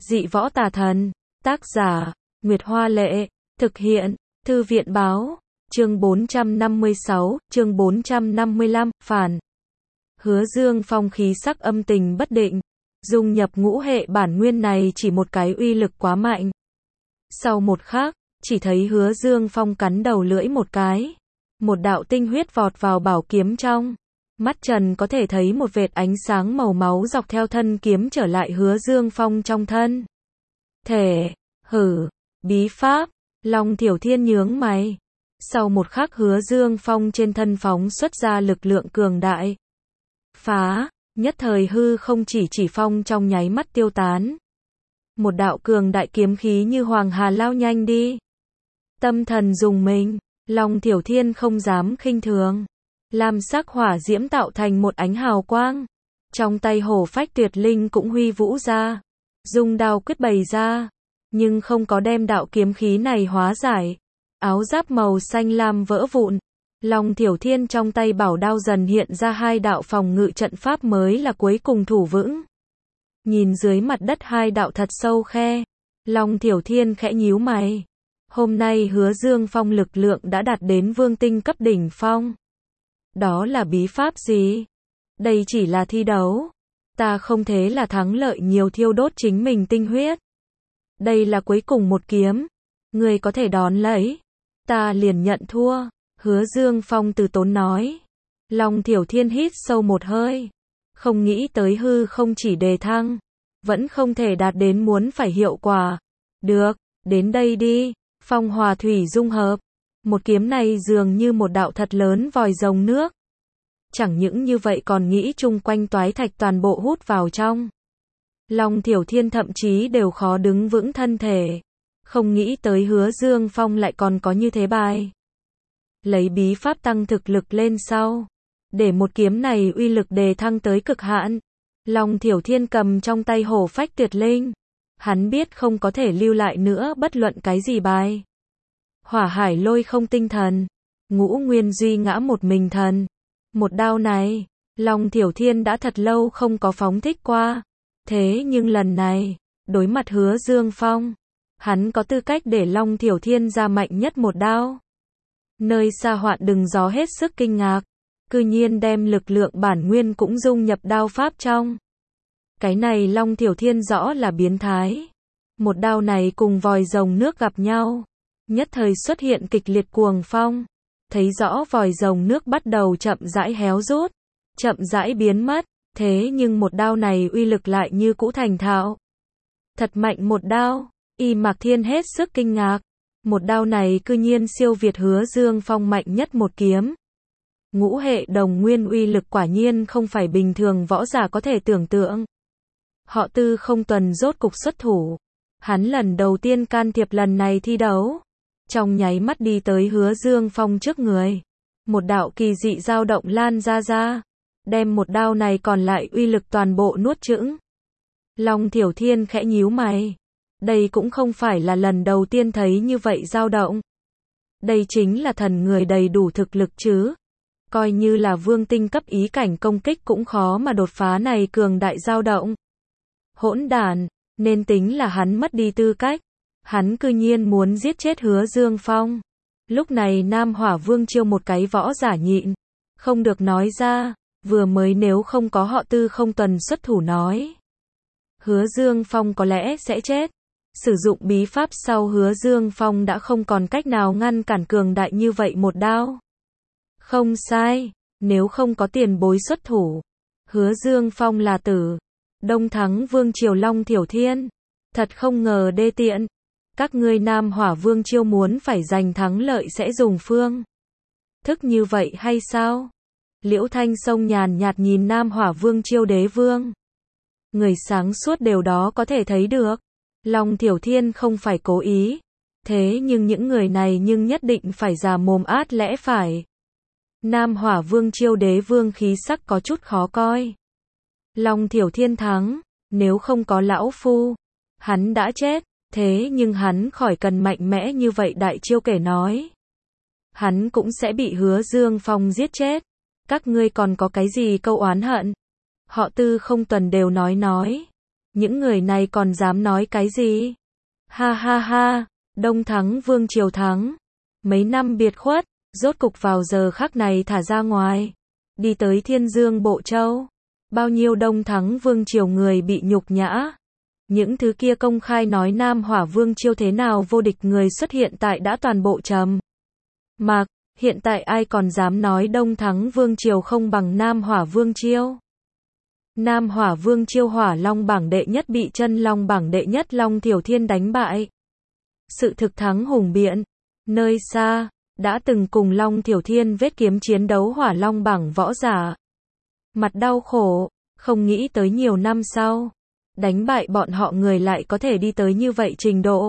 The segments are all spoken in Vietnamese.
Dị võ tà thần. Tác giả, Nguyệt Hoa Lệ. Thực hiện, Thư viện Báo. Chương 456, chương 455, phản. Hứa Dương Phong khí sắc âm tình bất định. Dung nhập ngũ hệ bản nguyên này chỉ một cái uy lực quá mạnh. Sau một khắc, chỉ thấy Hứa Dương Phong cắn đầu lưỡi một cái. Một đạo tinh huyết vọt vào bảo kiếm trong. Mắt Trần có thể thấy một vệt ánh sáng màu máu dọc theo thân kiếm trở lại Hứa Dương Phong trong thân. Thể, hử, bí pháp, Long Tiểu Thiên nhướng mày. Sau một khắc Hứa Dương Phong trên thân phóng xuất ra lực lượng cường đại. Phá, nhất thời hư không chỉ phong trong nháy mắt tiêu tán. Một đạo cường đại kiếm khí như hoàng hà lao nhanh đi. Tâm thần dùng mình, Long Tiểu Thiên không dám khinh thường. Lam sắc hỏa diễm tạo thành một ánh hào quang. Trong tay hổ phách tuyệt linh cũng huy vũ ra. Dùng đao quyết bày ra. Nhưng không có đem đạo kiếm khí này hóa giải. Áo giáp màu xanh lam vỡ vụn. Long Tiểu Thiên trong tay bảo đao dần hiện ra hai đạo phòng ngự trận pháp mới là cuối cùng thủ vững. Nhìn dưới mặt đất hai đạo thật sâu khe. Long Tiểu Thiên khẽ nhíu mày. Hôm nay Hứa Dương Phong lực lượng đã đạt đến vương tinh cấp đỉnh phong. Đó là bí pháp gì? Đây chỉ là thi đấu. Ta không thế là thắng lợi nhiều thiêu đốt chính mình tinh huyết. Đây là cuối cùng một kiếm. Người có thể đón lấy. Ta liền nhận thua. Hứa Dương Phong từ tốn nói. Long Tiểu Thiên hít sâu một hơi. Không nghĩ tới hư không chỉ đề thăng. Vẫn không thể đạt đến muốn phải hiệu quả. Được, đến đây đi. Phong hòa thủy dung hợp. Một kiếm này dường như một đạo thật lớn vòi rồng nước. Chẳng những như vậy còn nghĩ chung quanh toái thạch toàn bộ hút vào trong. Long Tiểu Thiên thậm chí đều khó đứng vững thân thể. Không nghĩ tới Hứa Dương Phong lại còn có như thế bài. Lấy bí pháp tăng thực lực lên sau. Để một kiếm này uy lực đề thăng tới cực hạn. Long Tiểu Thiên cầm trong tay hổ phách tuyệt linh. Hắn biết không có thể lưu lại nữa bất luận cái gì bài. Hỏa hải lôi không tinh thần. Ngũ nguyên duy ngã một mình thần. Một đao này, Long Tiểu Thiên đã thật lâu không có phóng thích qua. Thế nhưng lần này, đối mặt Hứa Dương Phong, hắn có tư cách để Long Tiểu Thiên ra mạnh nhất một đao. Nơi xa hoạn đừng gió hết sức kinh ngạc. Cư nhiên đem lực lượng bản nguyên cũng dung nhập đao pháp trong. Cái này Long Tiểu Thiên rõ là biến thái. Một đao này cùng vòi rồng nước gặp nhau. Nhất thời xuất hiện kịch liệt cuồng phong. Thấy rõ vòi rồng nước bắt đầu chậm rãi héo rút. Chậm rãi biến mất. Thế nhưng một đao này uy lực lại như cũ thành thạo. Thật mạnh một đao. Y Mạc Thiên hết sức kinh ngạc. Một đao này cư nhiên siêu việt Hứa Dương Phong mạnh nhất một kiếm. Ngũ hệ đồng nguyên uy lực quả nhiên không phải bình thường võ giả có thể tưởng tượng. Họ Tư không tuần rốt cục xuất thủ. Hắn lần đầu tiên can thiệp lần này thi đấu. Trong nháy mắt đi tới Hứa Dương Phong trước người. Một đạo kỳ dị dao động lan ra. Đem một đao này còn lại uy lực toàn bộ nuốt chửng. Long Tiểu Thiên khẽ nhíu mày. Đây cũng không phải là lần đầu tiên thấy như vậy dao động. Đây chính là thần người đầy đủ thực lực chứ. Coi như là vương tinh cấp ý cảnh công kích cũng khó mà đột phá này cường đại dao động. Hỗn đản, nên tính là hắn mất đi tư cách. Hắn cư nhiên muốn giết chết Hứa Dương Phong. Lúc này Nam Hỏa Vương Chiêu một cái võ giả nhịn. Không được nói ra, vừa mới nếu không có họ Tư không tuần xuất thủ nói. Hứa Dương Phong có lẽ sẽ chết. Sử dụng bí pháp sau Hứa Dương Phong đã không còn cách nào ngăn cản cường đại như vậy một đao. Không sai, nếu không có tiền bối xuất thủ. Hứa Dương Phong là tử. Đông thắng Vương Triều Long Tiểu Thiên. Thật không ngờ đê tiện. Các ngươi Nam Hỏa Vương Chiêu muốn phải giành thắng lợi sẽ dùng phương thức như vậy hay sao? Liễu Thanh Sông nhàn nhạt nhìn Nam Hỏa Vương Chiêu đế vương. Người sáng suốt đều đó có thể thấy được. Long Tiểu Thiên không phải cố ý. Thế nhưng những người này nhưng nhất định phải già mồm át lẽ phải. Nam Hỏa Vương Chiêu đế vương khí sắc có chút khó coi. Long Tiểu Thiên thắng. Nếu không có lão phu, hắn đã chết. Thế nhưng hắn khỏi cần mạnh mẽ như vậy đại chiêu kể nói. Hắn cũng sẽ bị Hứa Dương Phong giết chết. Các ngươi còn có cái gì câu oán hận? Họ Tư không tuần đều nói. Những người này còn dám nói cái gì? Ha ha ha, Đông thắng vương triều thắng. Mấy năm biệt khuất, rốt cục vào giờ khắc này thả ra ngoài. Đi tới Thiên Dương Bộ Châu. Bao nhiêu Đông thắng vương triều người bị nhục nhã. Những thứ kia công khai nói Nam Hỏa Vương Chiêu thế nào vô địch người xuất hiện tại đã toàn bộ trầm mặc. Hiện tại ai còn dám nói Đông thắng Vương Triều không bằng Nam Hỏa Vương Chiêu. Nam Hỏa Vương Chiêu Hỏa Long bảng đệ nhất bị Chân Long bảng đệ nhất Long Thiểu Thiên đánh bại. Sự thực thắng hùng biện. Nơi xa, đã từng cùng Long Thiểu Thiên vết kiếm chiến đấu Hỏa Long bảng võ giả. Mặt đau khổ, không nghĩ tới nhiều năm sau. Đánh bại bọn họ người lại có thể đi tới như vậy trình độ.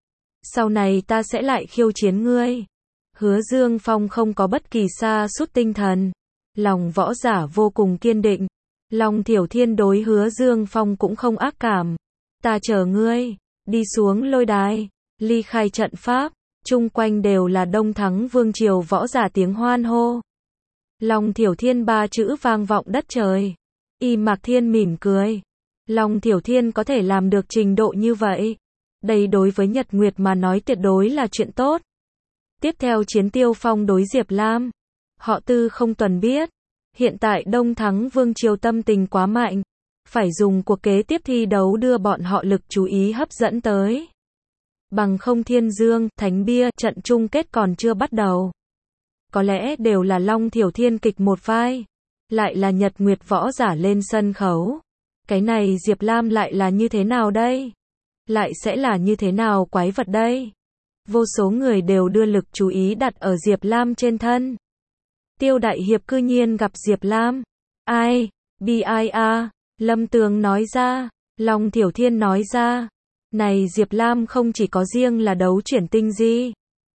Sau này ta sẽ lại khiêu chiến ngươi. Hứa Dương Phong không có bất kỳ sa sút tinh thần. Lòng võ giả vô cùng kiên định. Long Thiểu Thiên đối Hứa Dương Phong cũng không ác cảm. Ta chờ ngươi. Đi xuống lôi đài. Ly khai trận pháp. Chung quanh đều là Đông thắng vương triều võ giả tiếng hoan hô. Long Thiểu Thiên ba chữ vang vọng đất trời. Y Mạc Thiên mỉm cười. Long Thiểu Thiên có thể làm được trình độ như vậy. Đây đối với Nhật Nguyệt mà nói tuyệt đối là chuyện tốt. Tiếp theo chiến Tiêu Phong đối Diệp Lam. Họ Tư không tuần biết. Hiện tại Đông thắng vương triều tâm tình quá mạnh. Phải dùng cuộc kế tiếp thi đấu đưa bọn họ lực chú ý hấp dẫn tới. Bằng không Thiên Dương, Thánh Bia, trận chung kết còn chưa bắt đầu. Có lẽ đều là Long Thiểu Thiên kịch một vai. Lại là Nhật Nguyệt võ giả lên sân khấu. Cái này Diệp Lam lại là như thế nào đây? Lại sẽ là như thế nào quái vật đây? Vô số người đều đưa lực chú ý đặt ở Diệp Lam trên thân. Tiêu Đại Hiệp cư nhiên gặp Diệp Lam. Ai? B.I.A. Lâm Tường nói ra. Long Thiểu Thiên nói ra. Này Diệp Lam không chỉ có riêng là đấu chuyển tinh di.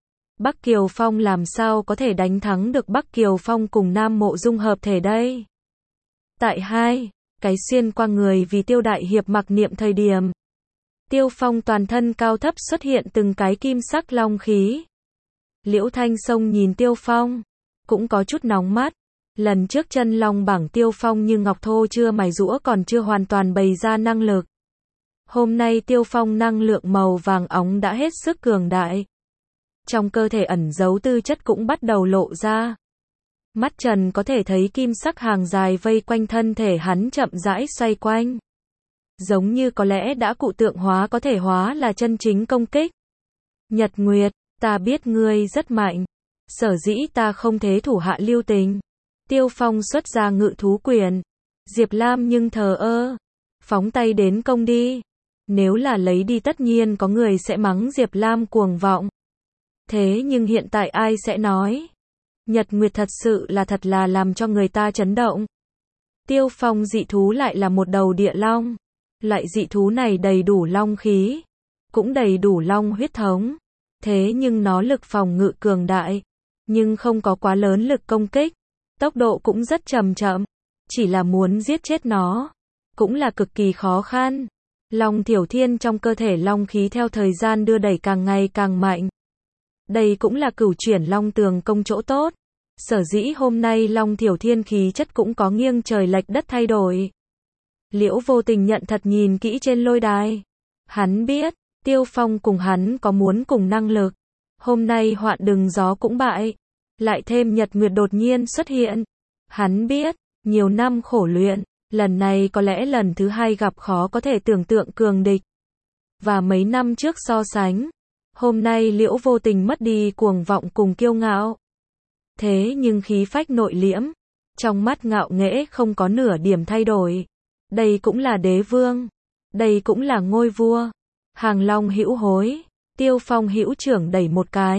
Bắc Kiều Phong làm sao có thể đánh thắng được Bắc Kiều Phong cùng Nam Mộ Dung hợp thể đây? Tại hai, cái xuyên qua người vì Tiêu Đại Hiệp mặc niệm thời điểm. Tiêu Phong toàn thân cao thấp xuất hiện từng cái kim sắc long khí. Liễu Thanh Sông nhìn Tiêu Phong, cũng có chút nóng mắt. Lần trước Chân Long bảng Tiêu Phong như ngọc thô chưa mài rũa còn chưa hoàn toàn bày ra năng lực. Hôm nay Tiêu Phong năng lượng màu vàng óng đã hết sức cường đại. Trong cơ thể ẩn giấu tư chất cũng bắt đầu lộ ra. Mắt trần có thể thấy kim sắc hàng dài vây quanh thân thể hắn chậm rãi xoay quanh. Giống như có lẽ đã cụ tượng hóa có thể hóa là chân chính công kích. Nhật Nguyệt, ta biết ngươi rất mạnh. Sở dĩ ta không thế thủ hạ lưu tình. Tiêu Phong xuất ra ngự thú quyền. Diệp Lam nhưng thờ ơ. Phóng tay đến công đi. Nếu là lấy đi tất nhiên có người sẽ mắng Diệp Lam cuồng vọng. Thế nhưng hiện tại ai sẽ nói? Nhật Nguyệt thật sự là thật là làm cho người ta chấn động. Tiêu Phong dị thú lại là một đầu địa long. Loại dị thú này đầy đủ long khí. Cũng đầy đủ long huyết thống. Thế nhưng nó lực phòng ngự cường đại. Nhưng không có quá lớn lực công kích. Tốc độ cũng rất chậm chậm. Chỉ là muốn giết chết nó. Cũng là cực kỳ khó khăn. Long Thiểu Thiên trong cơ thể long khí theo thời gian đưa đẩy càng ngày càng mạnh. Đây cũng là cửu chuyển long tường công chỗ tốt. Sở dĩ hôm nay Long Thiểu Thiên khí chất cũng có nghiêng trời lệch đất thay đổi. Liễu Vô Tình nhận thật nhìn kỹ trên lôi đài. Hắn biết, Tiêu Phong cùng hắn có muốn cùng năng lực. Hôm nay hoạn đừng gió cũng bại. Lại thêm Nhật Nguyệt đột nhiên xuất hiện. Hắn biết, nhiều năm khổ luyện, lần này có lẽ lần thứ hai gặp khó có thể tưởng tượng cường địch. Và mấy năm trước so sánh, hôm nay Liễu Vô Tình mất đi cuồng vọng cùng kiêu ngạo. Thế nhưng khí phách nội liễm, trong mắt ngạo nghễ không có nửa điểm thay đổi. Đây cũng là đế vương, đây cũng là ngôi vua. Hàng long hữu hối, Tiêu Phong hữu trưởng đẩy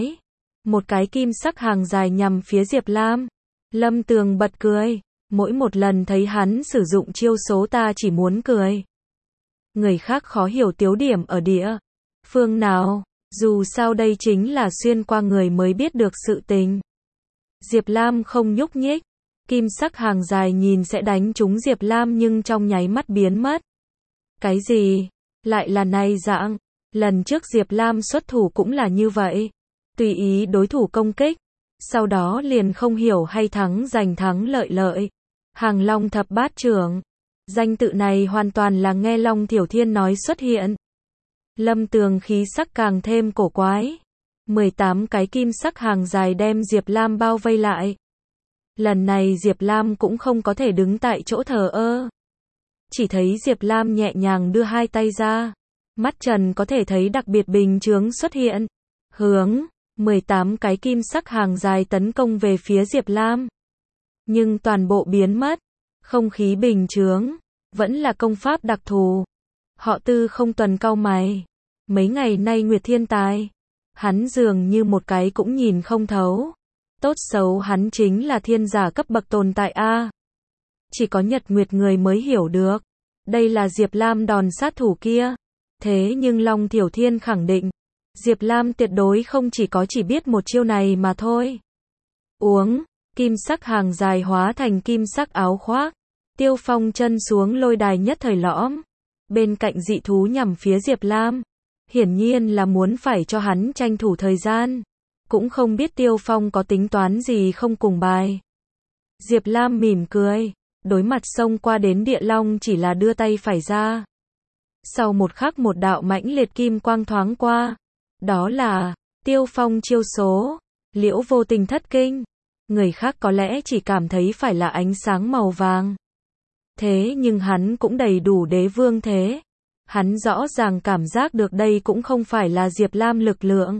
một cái kim sắc hàng dài nhằm phía Diệp Lam. Lâm Tường bật cười, mỗi một lần thấy hắn sử dụng chiêu số ta chỉ muốn cười. Người khác khó hiểu tiếu điểm ở địa phương nào, dù sao đây chính là xuyên qua người mới biết được sự tình. Diệp Lam không nhúc nhích, kim sắc hàng dài nhìn sẽ đánh trúng Diệp Lam nhưng trong nháy mắt biến mất. Cái gì? Lại là này dạng, lần trước Diệp Lam xuất thủ cũng là như vậy, tùy ý đối thủ công kích, sau đó liền không hiểu hay thắng giành thắng lợi lợi. Hàng long thập bát trưởng, Danh tự này hoàn toàn là nghe Long Thiểu Thiên nói xuất hiện. Lâm Tường khí sắc càng thêm cổ quái. 18 cái kim sắc hàng dài đem Diệp Lam bao vây lại. Lần này Diệp Lam cũng không có thể đứng tại chỗ thờ ơ. Chỉ thấy Diệp Lam nhẹ nhàng đưa hai tay ra. Mắt Trần có thể thấy đặc biệt bình chướng xuất hiện. Hướng 18 cái kim sắc hàng dài tấn công về phía Diệp Lam. Nhưng toàn bộ biến mất. Không khí bình chướng. Vẫn là công pháp đặc thù. Họ Tư không tuần cau mày. Mấy ngày nay Nguyệt Thiên tài. Hắn dường như một cái cũng nhìn không thấu. Tốt xấu hắn chính là thiên giả cấp bậc tồn tại a. Chỉ có Nhật Nguyệt người mới hiểu được. Đây là Diệp Lam đòn sát thủ kia. Thế nhưng Long Thiểu Thiên khẳng định. Diệp Lam tuyệt đối không chỉ biết một chiêu này mà thôi. Uống, kim sắc hàng dài hóa thành kim sắc áo khoác. Tiêu Phong chân xuống lôi đài nhất thời lõm. Bên cạnh dị thú nhằm phía Diệp Lam. Hiển nhiên là muốn phải cho hắn tranh thủ thời gian. Cũng không biết Tiêu Phong có tính toán gì không cùng bài. Diệp Lam mỉm cười. Đối mặt xông qua đến địa long chỉ là đưa tay phải ra. Sau một khắc một đạo mãnh liệt kim quang thoáng qua. Đó là Tiêu Phong chiêu số. Liễu vô tình thất kinh. Người khác có lẽ chỉ cảm thấy phải là ánh sáng màu vàng. Thế nhưng hắn cũng đầy đủ đế vương thế. Hắn rõ ràng cảm giác được đây cũng không phải là Diệp Lam lực lượng.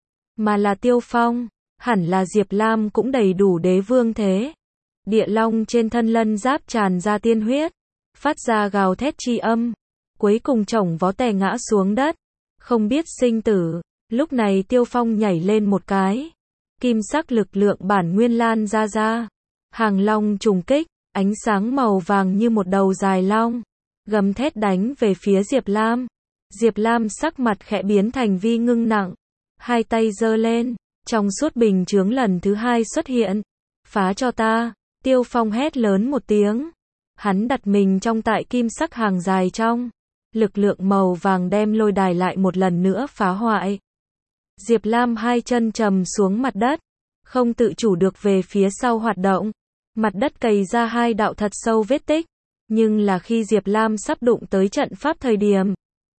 Mà là Tiêu Phong. Hẳn là Diệp Lam cũng đầy đủ đế vương thế. Địa long trên thân lân giáp tràn ra tiên huyết. Phát ra gào thét chi âm. Cuối cùng chổng vó tè ngã xuống đất. Không biết sinh tử. Lúc này Tiêu Phong nhảy lên một cái. Kim sắc lực lượng bản nguyên lan ra. Hàng long trùng kích. Ánh sáng màu vàng như một đầu dài long. Gầm thét đánh về phía Diệp Lam. Diệp Lam sắc mặt khẽ biến thành vi ngưng nặng. Hai tay giơ lên. Trong suốt bình chướng lần thứ hai xuất hiện. Phá cho ta. Tiêu Phong hét lớn một tiếng. Hắn đặt mình trong tại kim sắc hàng dài trong. Lực lượng màu vàng đem lôi đài lại một lần nữa phá hoại. Diệp Lam hai chân trầm xuống mặt đất. Không tự chủ được về phía sau hoạt động. Mặt đất cày ra hai đạo thật sâu vết tích. Nhưng là khi Diệp Lam sắp đụng tới trận pháp thời điểm.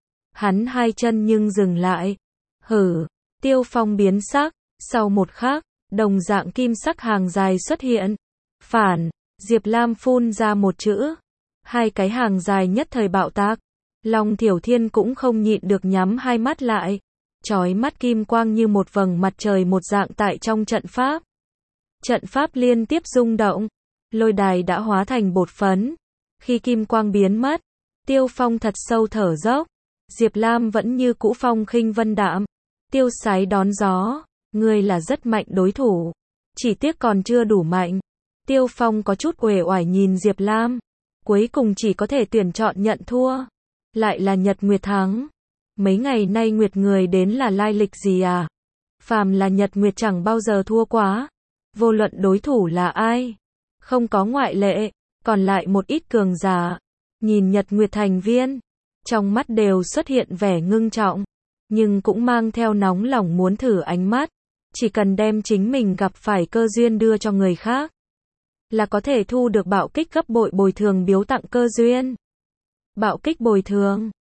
Hắn hai chân nhưng dừng lại. Hử. Tiêu Phong biến sắc. Sau một khắc, đồng dạng kim sắc hàng dài xuất hiện. Phản. Diệp Lam phun ra một chữ. Hai cái hàng dài nhất thời bạo tạc. Long Thiểu Thiên cũng không nhịn được nhắm hai mắt lại. Chói mắt kim quang như một vầng mặt trời một dạng tại trong trận pháp. Trận pháp liên tiếp rung động. Lôi đài đã hóa thành bột phấn. Khi kim quang biến mất, Tiêu Phong thật sâu thở dốc. Diệp Lam vẫn như cũ phong khinh vân đạm. Tiêu sái đón gió. Ngươi là rất mạnh đối thủ. Chỉ tiếc còn chưa đủ mạnh. Tiêu Phong có chút uể oải nhìn Diệp Lam. Cuối cùng chỉ có thể tuyển chọn nhận thua. Lại là Nhật Nguyệt thắng. Mấy ngày nay Nguyệt người đến là lai lịch gì à? Phàm là Nhật Nguyệt chẳng bao giờ thua quá. Vô luận đối thủ là ai. Không có ngoại lệ. Còn lại một ít cường giả. Nhìn Nhật Nguyệt thành viên. Trong mắt đều xuất hiện vẻ ngưng trọng. Nhưng cũng mang theo nóng lòng muốn thử ánh mắt. Chỉ cần đem chính mình gặp phải cơ duyên đưa cho người khác. Là có thể thu được bạo kích gấp bội bồi thường biếu tặng cơ duyên. Bạo kích bồi thường.